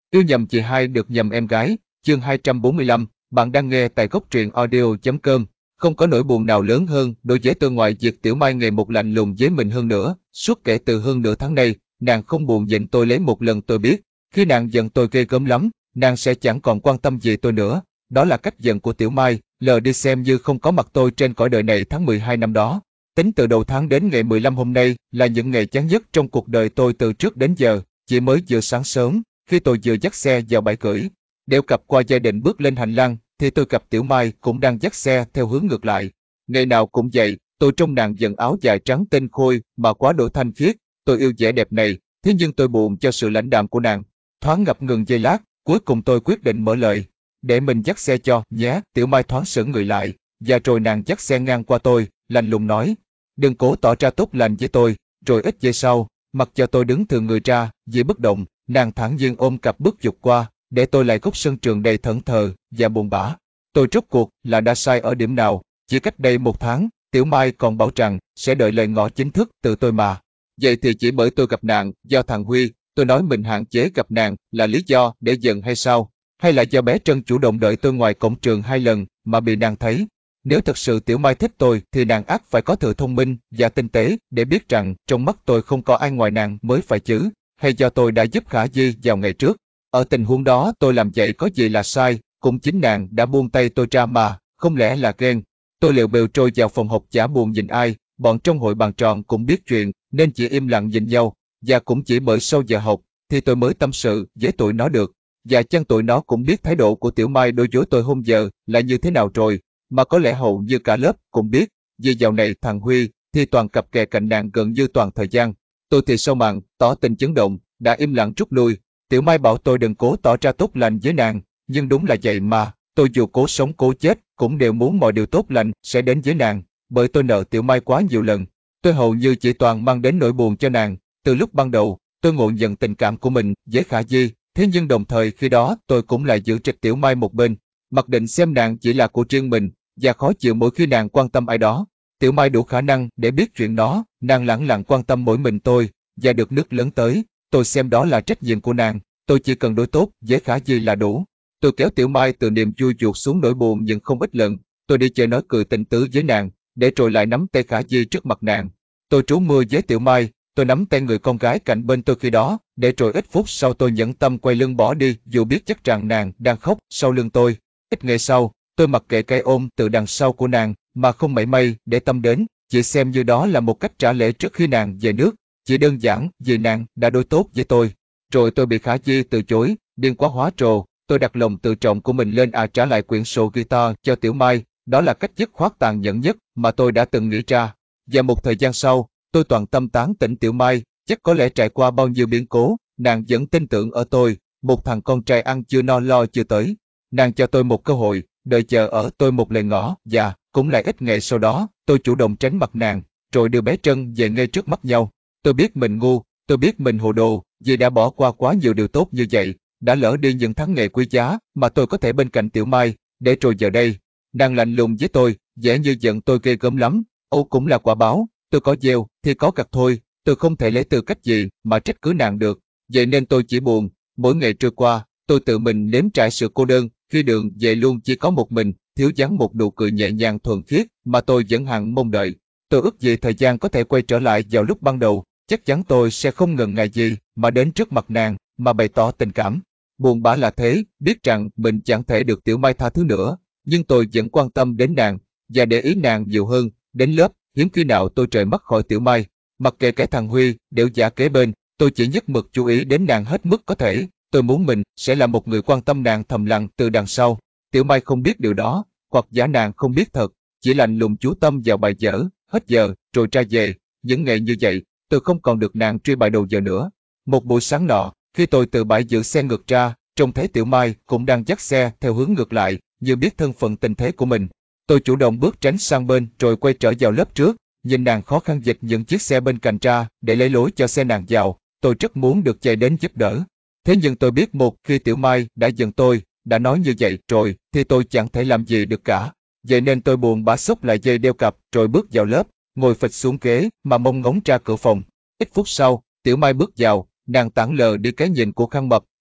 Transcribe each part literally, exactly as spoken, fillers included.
Yêu nhầm chị hai được nhầm em gái, chương hai trăm bốn mươi lăm, bạn đang nghe tại góc truyện audio.com. Không có nỗi buồn nào lớn hơn đối với tôi ngoài việc Tiểu Mai ngày một lạnh lùng với mình hơn nữa. Suốt kể từ hơn nửa tháng nay, nàng không buồn giận tôi lấy một lần tôi biết. Khi nàng giận tôi ghê gớm lắm, nàng sẽ chẳng còn quan tâm gì tôi nữa. Đó là cách giận của Tiểu Mai, lờ đi xem như không có mặt tôi trên cõi đời này tháng mười hai năm đó. Tính từ đầu tháng đến ngày mười lăm hôm nay là những ngày chán nhất trong cuộc đời tôi từ trước đến giờ. Chỉ mới vừa sáng sớm, khi tôi vừa dắt xe vào bãi gửi, đeo cặp qua gia đình bước lên hành lang, thì tôi gặp Tiểu Mai cũng đang dắt xe theo hướng ngược lại. Ngày nào cũng vậy, tôi trông nàng dần áo dài trắng tinh khôi mà quá độ thanh khiết. Tôi yêu vẻ đẹp này, thế nhưng tôi buồn cho sự lãnh đạm của nàng. Thoáng ngập ngừng giây lát, cuối cùng tôi quyết định mở lời. Để mình dắt xe cho, nhé. Tiểu Mai thoáng sững người lại, và rồi nàng dắt xe ngang qua tôi, lạnh lùng nói: đừng cố tỏ ra tốt lành với tôi. Rồi ít giây sau, mặc cho tôi đứng thừa người ra, vì bất động, nàng thản nhiên ôm cặp bước dục qua, để tôi lại góc sân trường đầy thẫn thờ và buồn bã. Tôi rốt cuộc là đã sai ở điểm nào? Chỉ cách đây một tháng, Tiểu Mai còn bảo rằng sẽ đợi lời ngỏ chính thức từ tôi mà. Vậy thì chỉ bởi tôi gặp nàng do thằng Huy, tôi nói mình hạn chế gặp nàng là lý do để giận hay sao? Hay là do bé Trân chủ động đợi tôi ngoài cổng trường hai lần mà bị nàng thấy? Nếu thật sự Tiểu Mai thích tôi thì nàng ắt phải có thừa thông minh và tinh tế để biết rằng trong mắt tôi không có ai ngoài nàng mới phải chứ. Hay do tôi đã giúp Khả Di vào ngày trước? Ở tình huống đó tôi làm vậy có gì là sai, cũng chính nàng đã buông tay tôi ra mà, không lẽ là ghen? Tôi liệu bèo trôi vào phòng học chả buồn nhìn ai, bọn trong hội bàn tròn cũng biết chuyện nên chỉ im lặng nhìn nhau, và cũng chỉ bởi sau giờ học thì tôi mới tâm sự với tụi nó được. Và chăng tụi nó cũng biết thái độ của Tiểu Mai đối với tôi hôm giờ là như thế nào rồi, mà có lẽ hầu như cả lớp cũng biết, vì dạo này thằng Huy thì toàn cặp kè cạnh nàng gần như toàn thời gian. Tôi thì sâu mặn, tỏ tình chấn động, đã im lặng rút lui. Tiểu Mai bảo tôi đừng cố tỏ ra tốt lành với nàng, nhưng đúng là vậy mà, tôi dù cố sống cố chết cũng đều muốn mọi điều tốt lành sẽ đến với nàng, bởi tôi nợ Tiểu Mai quá nhiều lần. Tôi hầu như chỉ toàn mang đến nỗi buồn cho nàng. Từ lúc ban đầu, tôi ngộ nhận tình cảm của mình với Khả Di, thế nhưng đồng thời khi đó tôi cũng lại giữ trịch Tiểu Mai một bên, mặc định xem nàng chỉ là của riêng mình, và khó chịu mỗi khi nàng quan tâm ai đó. Tiểu Mai đủ khả năng để biết chuyện đó, nàng lẳng lặng quan tâm mỗi mình tôi, và được nước lớn tới, tôi xem đó là trách nhiệm của nàng, tôi chỉ cần đối tốt với Khả Di là đủ. Tôi kéo Tiểu Mai từ niềm vui chuột xuống nỗi buồn nhưng không ít lần, tôi đi chơi nói cười tình tứ với nàng, để rồi lại nắm tay Khả Di trước mặt nàng. Tôi trú mưa với Tiểu Mai, tôi nắm tay người con gái cạnh bên tôi khi đó, để rồi ít phút sau tôi nhẫn tâm quay lưng bỏ đi dù biết chắc rằng nàng đang khóc sau lưng tôi. Ít ngày sau, tôi mặc kệ cái ôm từ đằng sau của nàng, mà không mảy may để tâm đến, chỉ xem như đó là một cách trả lễ trước khi nàng về nước, chỉ đơn giản vì nàng đã đối tốt với tôi. Rồi tôi bị Khả Di từ chối, điên quá hóa trồ, tôi đặt lòng tự trọng của mình lên à trả lại quyển sổ guitar cho Tiểu Mai, đó là cách dứt khoát tàn nhẫn nhất mà tôi đã từng nghĩ ra. Và một thời gian sau, tôi toàn tâm tán tỉnh Tiểu Mai, chắc có lẽ trải qua bao nhiêu biến cố, nàng vẫn tin tưởng ở tôi, một thằng con trai ăn chưa no lo chưa tới. Nàng cho tôi một cơ hội, đợi chờ ở tôi một lời ngỏ, và cũng lại ít ngày sau đó, tôi chủ động tránh mặt nàng, rồi đưa bé Trân về ngay trước mắt nhau. Tôi biết mình ngu, tôi biết mình hồ đồ, vì đã bỏ qua quá nhiều điều tốt như vậy, đã lỡ đi những tháng ngày quý giá mà tôi có thể bên cạnh Tiểu Mai, để rồi giờ đây, nàng lạnh lùng với tôi, vẻ như giận tôi ghê gớm lắm. Âu cũng là quả báo, tôi có gieo thì có gặt thôi, tôi không thể lấy tư cách gì mà trách cứ nàng được. Vậy nên tôi chỉ buồn, mỗi ngày trôi qua, tôi tự mình nếm trải sự cô đơn, khi đường về luôn chỉ có một mình, thiếu vắng một nụ cười nhẹ nhàng thuần khiết mà tôi vẫn hằng mong đợi. Tôi ước gì thời gian có thể quay trở lại vào lúc ban đầu, chắc chắn tôi sẽ không ngần ngại gì mà đến trước mặt nàng mà bày tỏ tình cảm. Buồn bã là thế, biết rằng mình chẳng thể được Tiểu Mai tha thứ nữa, nhưng tôi vẫn quan tâm đến nàng và để ý nàng nhiều hơn. Đến lớp, hiếm khi nào tôi rời mắt khỏi Tiểu Mai, mặc kệ cái thằng Huy đểu giả kế bên, tôi chỉ nhất mực chú ý đến nàng hết mức có thể. Tôi muốn mình sẽ là một người quan tâm nàng thầm lặng từ đằng sau. Tiểu Mai không biết điều đó, hoặc giả nàng không biết thật, chỉ lạnh lùng chú tâm vào bài vở, hết giờ, rồi ra về. Những ngày như vậy, tôi không còn được nàng truy bài đầu giờ nữa. Một buổi sáng nọ, khi tôi từ bãi giữ xe ngược ra, trông thấy Tiểu Mai cũng đang dắt xe theo hướng ngược lại, như biết thân phận tình thế của mình. Tôi chủ động bước tránh sang bên rồi quay trở vào lớp trước, nhìn nàng khó khăn dịch những chiếc xe bên cạnh ra để lấy lối cho xe nàng vào. Tôi rất muốn được chạy đến giúp đỡ. Thế nhưng tôi biết một khi Tiểu Mai đã giận tôi, đã nói như vậy rồi, thì tôi chẳng thể làm gì được cả. Vậy nên tôi buồn bã xốc lại dây đeo cặp rồi bước vào lớp, ngồi phịch xuống ghế mà mong ngóng ra cửa phòng. Ít phút sau, Tiểu Mai bước vào, nàng tản lờ đi cái nhìn của Khăn Mập,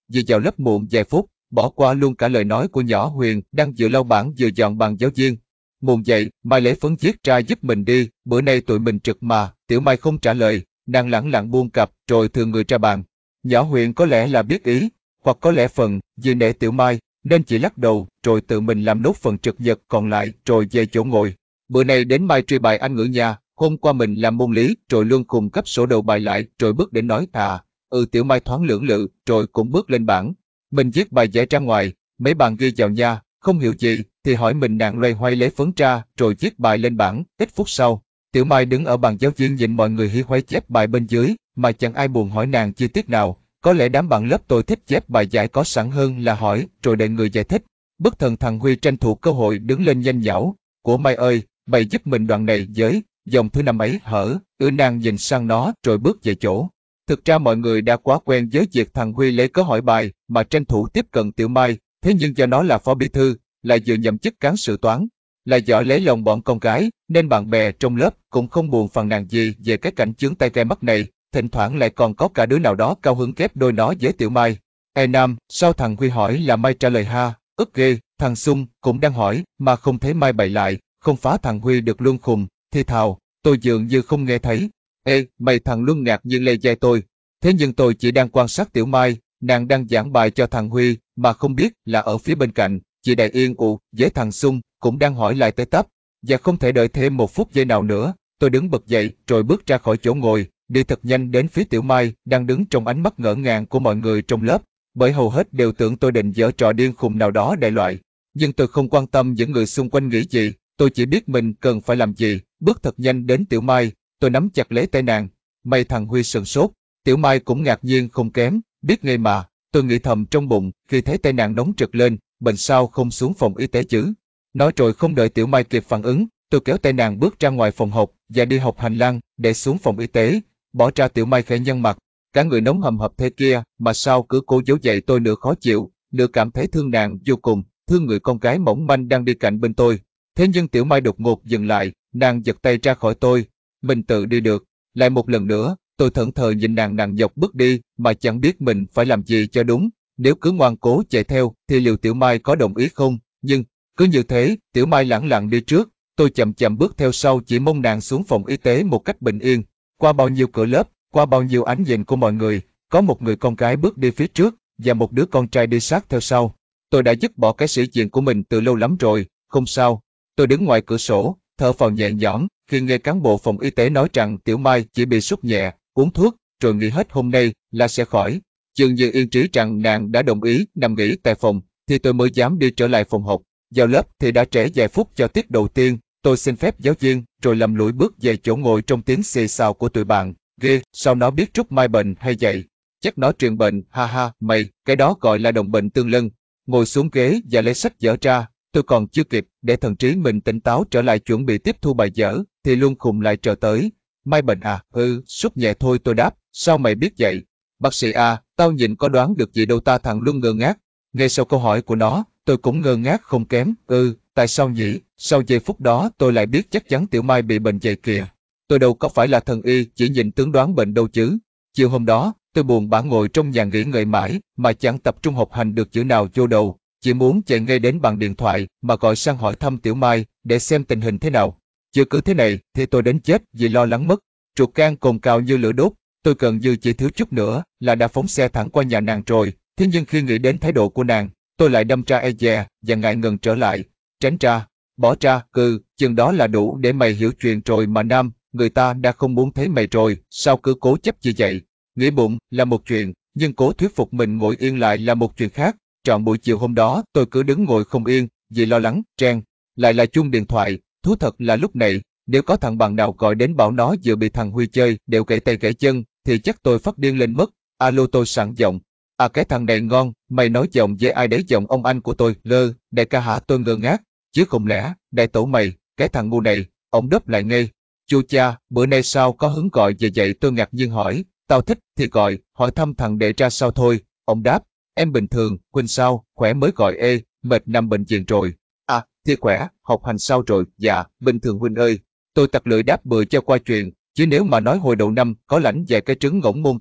Vì vào lớp muộn vài phút, bỏ qua luôn cả lời nói của nhỏ Huyền đang vừa lau bảng vừa dọn bàn giáo viên. Muộn vậy, Mai lấy phấn viết ra giúp mình đi, bữa nay tụi mình trực mà. Tiểu Mai không trả lời, nàng lẳng lặng buông cặp rồi thừa người ra bàn. Nhỏ Huyền có lẽ là biết ý, hoặc có lẽ phần vì nể Tiểu Mai nên chỉ lắc đầu rồi tự mình làm nốt phần trực nhật còn lại rồi về chỗ ngồi. Bữa nay đến Mai truy bài Anh ngữ nha, hôm qua mình làm môn lý rồi Luân cùng cấp sổ đầu bài lại rồi bước đến nói à, ừ. Tiểu Mai thoáng lưỡng lự rồi cũng bước lên bảng. Mình viết bài vẽ ra ngoài, mấy bạn ghi vào nha, không hiểu gì thì hỏi mình, nàng loay hoay lấy phấn ra rồi viết bài lên bảng. Ít phút sau, Tiểu Mai đứng ở bàn giáo viên nhìn mọi người hí hoáy chép bài bên dưới mà chẳng ai buồn hỏi nàng chi tiết nào. Có lẽ đám bạn lớp tôi thích chép bài giải có sẵn hơn là hỏi rồi đợi người giải thích. Bất thần thằng Huy tranh thủ cơ hội đứng lên nhanh nhảu, của Mai ơi, bày giúp mình đoạn này với dòng thứ năm ấy hở. Ừ, nàng nhìn sang nó rồi bước về chỗ. Thực ra mọi người đã quá quen với việc thằng Huy lấy cớ hỏi bài mà tranh thủ tiếp cận Tiểu Mai, thế nhưng do nó là phó bí thư, lại vừa nhậm chức cán sự toán, lại giỏi lấy lòng bọn con gái, nên bạn bè trong lớp cũng không buồn phàn nàn gì về cái cảnh chướng tay gai mắt này. Thỉnh thoảng lại còn có cả đứa nào đó cao hứng kép đôi nó với Tiểu Mai. Ê Nam, sao thằng Huy hỏi là Mai trả lời ha, ức ghê. Thằng Sung cũng đang hỏi mà không thấy Mai bày lại, không phá thằng Huy được luôn khùng, thì thào, tôi dường như không nghe thấy. Ê, mày, thằng Luân ngạc nhiên lê vai tôi. Thế nhưng tôi chỉ đang quan sát Tiểu Mai, nàng đang giảng bài cho thằng Huy mà không biết là ở phía bên cạnh, chị Đại Yên ụ với thằng Sung cũng đang hỏi lại tới tấp. Và không thể đợi thêm một phút giây nào nữa, tôi đứng bật dậy rồi bước ra khỏi chỗ ngồi, đi thật nhanh đến phía Tiểu Mai đang đứng trong ánh mắt ngỡ ngàng của mọi người trong lớp, bởi hầu hết đều tưởng tôi định giở trò điên khùng nào đó đại loại. Nhưng tôi không quan tâm những người xung quanh nghĩ gì, tôi chỉ biết mình cần phải làm gì. Bước thật nhanh đến Tiểu Mai, tôi nắm chặt lấy tay nàng. May thằng Huy sửng sốt, Tiểu Mai cũng ngạc nhiên không kém, biết ngay mà. Tôi nghĩ thầm trong bụng khi thấy tay nàng nóng rực lên, bệnh sao không xuống phòng y tế chứ. Nói rồi không đợi Tiểu Mai kịp phản ứng, tôi kéo tay nàng bước ra ngoài phòng học và đi học hành lang để xuống phòng y tế. Bỏ ra Tiểu Mai khẽ nhăn mặt, cả người nóng hầm hập thế kia mà sao cứ cố giấu dậy. Tôi nửa khó chịu, nửa cảm thấy thương nàng vô cùng, thương người con gái mỏng manh đang đi cạnh bên tôi. Thế nhưng Tiểu Mai đột ngột dừng lại, nàng giật tay ra khỏi tôi. Mình tự đi được. Lại một lần nữa, tôi thẫn thờ nhìn nàng nàng dọc bước đi mà chẳng biết mình phải làm gì cho đúng. Nếu cứ ngoan cố chạy theo thì liệu Tiểu Mai có đồng ý không? Nhưng cứ như thế, Tiểu Mai lẳng lặng đi trước, tôi chậm chậm bước theo sau chỉ mong nàng xuống phòng y tế một cách bình yên. Qua bao nhiêu cửa lớp, qua bao nhiêu ánh nhìn của mọi người, có một người con gái bước đi phía trước và một đứa con trai đi sát theo sau. Tôi đã dứt bỏ cái sĩ diện của mình từ lâu lắm rồi, không sao. Tôi đứng ngoài cửa sổ, thở phào nhẹ nhõm khi nghe cán bộ phòng y tế nói rằng Tiểu Mai chỉ bị sốt nhẹ, uống thuốc, rồi nghỉ hết hôm nay là sẽ khỏi. Dường như yên trí rằng nàng đã đồng ý nằm nghỉ tại phòng, thì tôi mới dám đi trở lại phòng học. Vào lớp thì đã trễ vài phút cho tiết đầu tiên, tôi xin phép giáo viên, rồi lầm lũi bước về chỗ ngồi trong tiếng xì xào của tụi bạn. Ghê, sao nó biết Trúc Mai bệnh hay vậy? Chắc nó truyền bệnh, ha ha, mày, cái đó gọi là đồng bệnh tương lân. Ngồi xuống ghế và lấy sách vở ra, tôi còn chưa kịp để thần trí mình tỉnh táo trở lại chuẩn bị tiếp thu bài vở, thì Luân khùng lại trở tới. Mai bệnh à? Ừ, sốt nhẹ thôi, tôi đáp. Sao mày biết vậy? Bác sĩ à, tao nhìn có đoán được gì đâu ta. Thằng Luân ngơ ngác. Ngay sau câu hỏi của nó, tôi cũng ngơ ngác không kém. Ừ, tại sao nhỉ? Sau giây phút đó tôi lại biết chắc chắn Tiểu Mai bị bệnh vậy kìa. Tôi đâu có phải là thần y chỉ nhìn tướng đoán bệnh đâu chứ. Chiều hôm đó, tôi buồn bã ngồi trong nhà nghỉ ngơi mãi mà chẳng tập trung học hành được chữ nào vô đầu. Chỉ muốn chạy ngay đến bàn điện thoại mà gọi sang hỏi thăm Tiểu Mai để xem tình hình thế nào. Chưa cứ thế này thì tôi đến chết vì lo lắng mất. Ruột gan cồn cào như lửa đốt. Tôi gần như chỉ thiếu chút nữa là đã phóng xe thẳng qua nhà nàng rồi. Thế nhưng khi nghĩ đến thái độ của nàng, tôi lại đâm ra e dè và ngại ngần trở lại. Tránh ra, bỏ ra, cừ, chừng đó là đủ để mày hiểu chuyện rồi mà Nam. Người ta đã không muốn thấy mày rồi, sao cứ cố chấp như vậy? Nghĩ bụng là một chuyện, nhưng cố thuyết phục mình ngồi yên lại là một chuyện khác. Trọn buổi chiều hôm đó tôi cứ đứng ngồi không yên, vì lo lắng, Trang. Lại là chuông điện thoại, thú thật là lúc này, nếu có thằng bạn nào gọi đến bảo nó vừa bị thằng Huy chơi đều gãy tay gãy chân, thì chắc tôi phát điên lên mất. Alo, tôi sẵn giọng. À, cái thằng này ngon, mày nói giọng với ai đấy? Giọng ông anh của tôi. Lơ, đại ca hả? Tôi ngơ ngác, chứ không lẽ, đại tổ mày, cái thằng ngu này. Ông đáp lại ngay. Chu cha, bữa nay sao có hứng gọi về vậy? Tôi ngạc nhiên hỏi. Tao thích thì gọi, hỏi thăm thằng đệ ra sao thôi. Ông đáp, em bình thường, Huynh sao, khỏe mới gọi. Ê, mệt nằm bệnh viện rồi. À, thì khỏe, học hành sao rồi? Dạ, bình thường Huynh ơi. Tôi tặc lưỡi đáp bừa cho qua chuyện, chứ nếu mà nói hồi đầu năm có lãnh vài cái trứng ngỗng môn toán,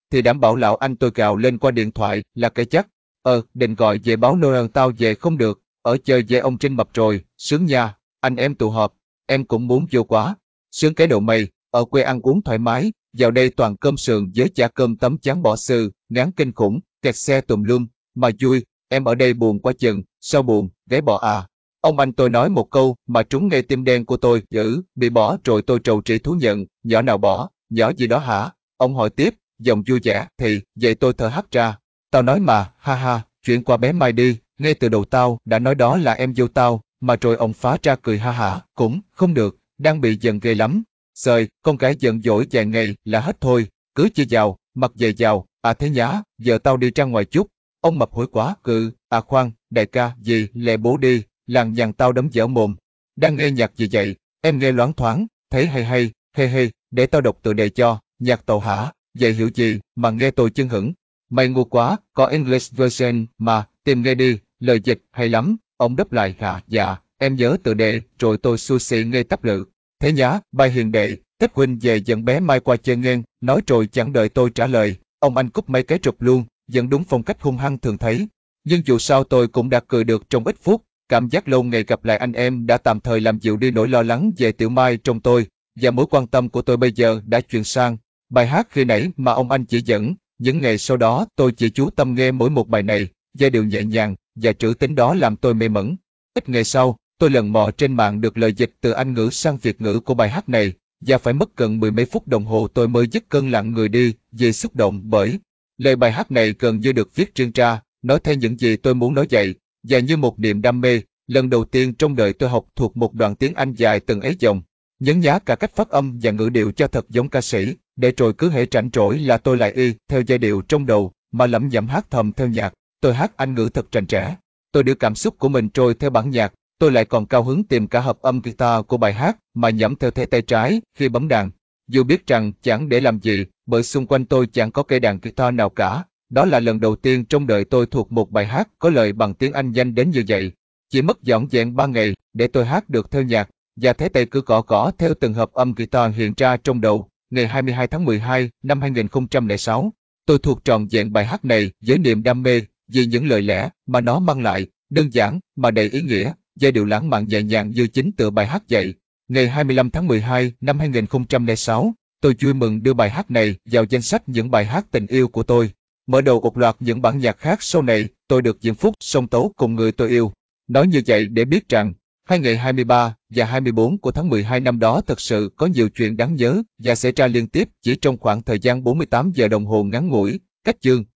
thì đảm bảo lão anh tôi gào lên qua điện thoại là cái chắc. Ờ, định gọi về báo Noel tao về không được, ở chơi với ông Trinh mập rồi, sướng nha, anh em tụ họp, em cũng muốn vô quá. Sướng cái độ mày, ở quê ăn uống thoải mái, vào đây toàn cơm sườn với chả cơm tấm tráng bò sư, ngán kinh khủng, kẹt xe tùm lum, mà vui, em ở đây buồn quá chừng, sao buồn, ghé bỏ à. Ông anh tôi nói một câu mà trúng ngay tim đen của tôi, dữ, bị bỏ rồi tôi trầu trị thú nhận, nhỏ nào bỏ, nhỏ gì đó hả? Ông hỏi tiếp, giọng vui vẻ, thì, vậy tôi thở hắt ra. Tao nói mà, ha ha, chuyển qua bé Mai đi, ngay từ đầu tao đã nói đó là em dâu tao, mà rồi ông phá ra cười ha hả, cũng, không được, đang bị giận ghê lắm. Sời, con gái giận dỗi vài ngày là hết thôi, cứ chia giàu, mặc về giàu, à thế nhá, giờ tao đi ra ngoài chút. Ông mập hối quá, cự, à khoan, đại ca, gì, lẹ bố đi, lằng nhằng tao đấm dở mồm. Đang nghe nhạc gì vậy, em nghe loáng thoáng, thấy hay hay, hê hê, để tao đọc tựa đề cho, nhạc tàu hả, vậy hiểu gì, mà nghe tôi chưng hửng. Mày ngu quá, có English version mà, tìm nghe đi, lời dịch hay lắm. Ông đáp lại hả, dạ, em nhớ tựa đề, rồi tôi xui xị ngây tắp lự. Thế nhá, bài hiền đệ, Tết huynh về dẫn bé Mai qua chơi ngang, nói rồi chẳng đợi tôi trả lời, ông anh cúp mấy cái rụp luôn, dẫn đúng phong cách hung hăng thường thấy. Nhưng dù sao tôi cũng đã cười được trong ít phút, cảm giác lâu ngày gặp lại anh em đã tạm thời làm dịu đi nỗi lo lắng về Tiểu Mai trong tôi, và mối quan tâm của tôi bây giờ đã chuyển sang bài hát khi nãy mà ông anh chỉ dẫn. Những ngày sau đó tôi chỉ chú tâm nghe mỗi một bài này, giai điệu nhẹ nhàng và trữ tính đó làm tôi mê mẩn. Ít ngày sau, tôi lần mò trên mạng được lời dịch từ Anh ngữ sang Việt ngữ của bài hát này, và phải mất gần mười mấy phút đồng hồ tôi mới dứt cơn lặng người đi vì xúc động bởi lời bài hát này gần như được viết riêng ra, nói theo những gì tôi muốn nói vậy, và như một niềm đam mê, lần đầu tiên trong đời tôi học thuộc một đoạn tiếng Anh dài từng ấy dòng, nhấn nhá cả cách phát âm và ngữ điệu cho thật giống ca sĩ, để rồi cứ hễ rảnh rỗi là tôi lại y theo giai điệu trong đầu mà lẩm nhẩm hát thầm theo nhạc. Tôi hát Anh ngữ thật rành rẽ, tôi đưa cảm xúc của mình trôi theo bản nhạc. Tôi lại còn cao hứng tìm cả hợp âm guitar của bài hát mà nhẩm theo thế tay trái khi bấm đàn. Dù biết rằng chẳng để làm gì, bởi xung quanh tôi chẳng có cây đàn guitar nào cả. Đó là lần đầu tiên trong đời tôi thuộc một bài hát có lời bằng tiếng Anh nhanh đến như vậy. Chỉ mất dọn dẹn ba ngày để tôi hát được theo nhạc, và thế tay cứ gõ gõ theo từng hợp âm guitar hiện ra trong đầu. Ngày hai mươi hai tháng mười hai năm hai nghìn không trăm lẻ sáu, tôi thuộc trọn vẹn bài hát này với niềm đam mê vì những lời lẽ mà nó mang lại, đơn giản mà đầy ý nghĩa, giai điệu lãng mạn nhẹ nhàng như chính tựa bài hát vậy. Ngày hai mươi lăm tháng mười hai năm hai nghìn không trăm lẻ sáu, tôi vui mừng đưa bài hát này vào danh sách những bài hát tình yêu của tôi. Mở đầu một loạt những bản nhạc khác sau này, tôi được diễm phúc song tấu cùng người tôi yêu. Nói như vậy để biết rằng, hai ngày hai mươi ba và hai mươi bốn của tháng mười hai năm đó thật sự có nhiều chuyện đáng nhớ và xảy ra liên tiếp chỉ trong khoảng thời gian bốn mươi tám giờ đồng hồ ngắn ngủi, cách chương.